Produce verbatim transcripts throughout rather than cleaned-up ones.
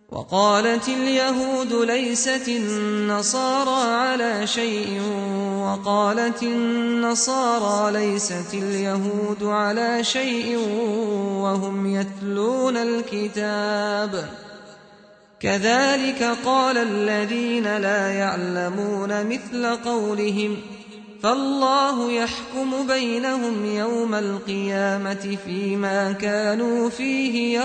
وقالت اليهود ليست النصارى على شيء وقالت النصارى ليست اليهود على شيء وهم يتلون الكتاب كذلك قال الذين لا يعلمون مثل قولهم فالله يحكم بينهم يوم القيامة فيما كانوا فيه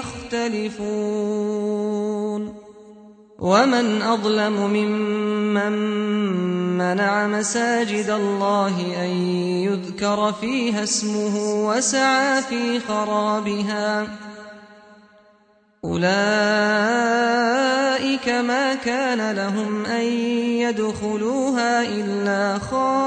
يختلفون ومن أظلم ممن منع مساجد الله أن يذكر فيها اسمه وسعى في خرابها أولئك ما كان لهم أن يدخلوها إلا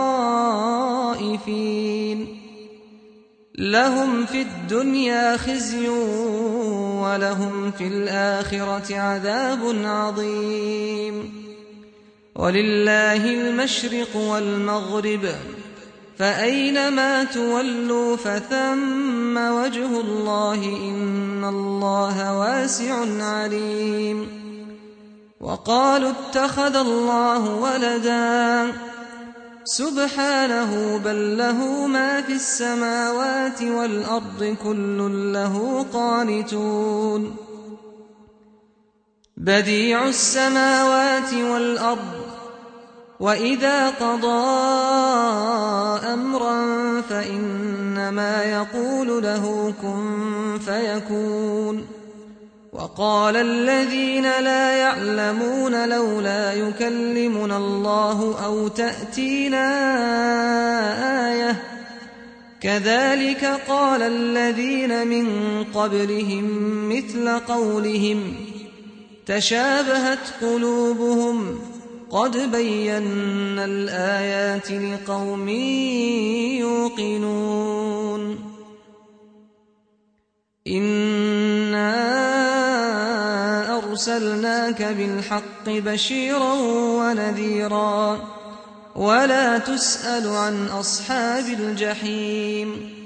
خائفين لهم في الدنيا خزي ولهم في الآخرة عذاب عظيم ولله المشرق والمغرب فأينما تولوا فثم وجه الله إن الله واسع عليم وقالوا اتخذ الله ولدا سبحانه بل له ما في السماوات والأرض كل له قانتون بديع السماوات والأرض وإذا قضى أمرا فإنما يقول له كن فيكون وقال الذين لا يعلمون لولا يكلمنا الله أو تأتينا آية كذلك قال الذين من قبلهم مثل قولهم تشابهت قلوبهم قد بينا الآيات لقوم يوقنون إنا أرسلناك بالحق بشيرا ونذيرا ولا تسأل عن أصحاب الجحيم